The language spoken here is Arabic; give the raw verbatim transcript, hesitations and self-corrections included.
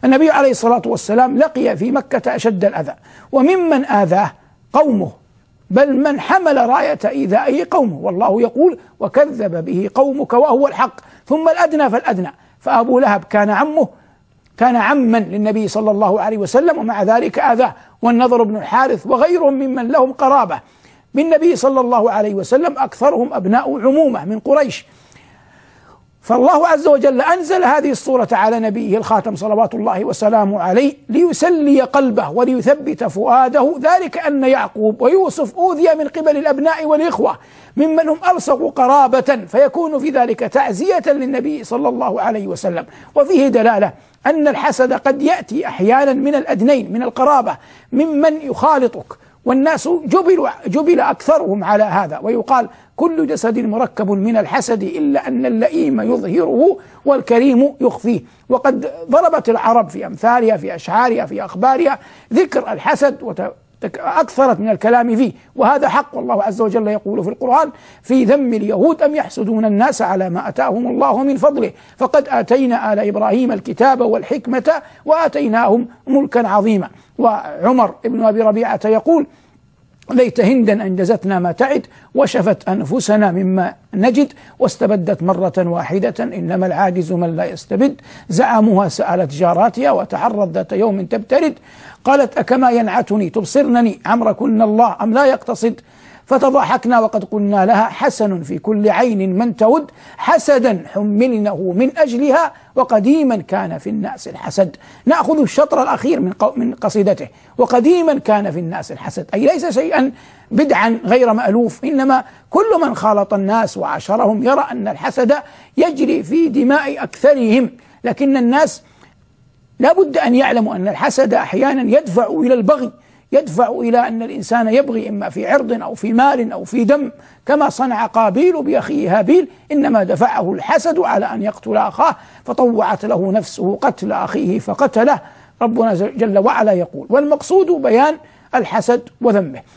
النبي عليه الصلاة والسلام لقي في مكة أشد الأذى، وممن آذاه قومه، بل من حمل راية إيذائه قومه، والله يقول وكذب به قومك وهو الحق، ثم الأدنى فالأدنى. فأبو لهب كان عمه كان عما للنبي صلى الله عليه وسلم، ومع ذلك آذاه، والنضر بن الحارث وغيرهم ممن لهم قرابة بالنبي صلى الله عليه وسلم، أكثرهم أبناء عمومة من قريش. فالله عز وجل أنزل هذه الصورة على نبيه الخاتم صلوات الله وسلامه عليه ليسلي قلبه وليثبت فؤاده، ذلك أن يعقوب ويوسف أوذي من قبل الأبناء والإخوة ممن هم ألصق قرابة، فيكون في ذلك تعزية للنبي صلى الله عليه وسلم. وفيه دلالة أن الحسد قد يأتي أحيانا من الأدنين من القرابة ممن يخالطك، والناس جبل, جبل أكثرهم على هذا. ويقال كل جسد مركب من الحسد إلا أن اللئيم يظهره والكريم يخفيه. وقد ضربت العرب في أمثالها في أشعارها في أخبارها ذكر الحسد وأكثرت من الكلام فيه، وهذا حق. والله عز وجل يقول في القرآن في ذم اليهود أم يحسدون الناس على ما أتاهم الله من فضله فقد آتينا آل إبراهيم الكتاب والحكمة وآتيناهم ملكا عظيما. وعمر بن أبي ربيعة يقول ليت هندا أنجزتنا ما تعد وشفت أنفسنا مما نجد واستبدت مرة واحدة إنما العاجز من لا يستبد زعموها سألت جاراتها وتعرض ذات يوم تبترد قالت أكما ينعتني تبصرنني عمركن الله أم لا يقتصد فتضحكنا وقد قلنا لها حسن في كل عين من تود حسدا حملنه من أجلها وقديما كان في الناس الحسد. نأخذ الشطر الأخير من من قصيدته وقديما كان في الناس الحسد، أي ليس شيئا بدعا غير مألوف، إنما كل من خالط الناس وعاشرهم يرى أن الحسد يجري في دماء أكثرهم. لكن الناس لا بد أن يعلموا أن الحسد أحيانا يدفع إلى البغي، يدفع إلى أن الإنسان يبغي إما في عرض أو في مال أو في دم، كما صنع قابيل بأخيه هابيل، إنما دفعه الحسد على أن يقتل أخاه فطوعت له نفسه قتل أخيه فقتله. ربنا جل وعلا يقول والمقصود بيان الحسد وذمه.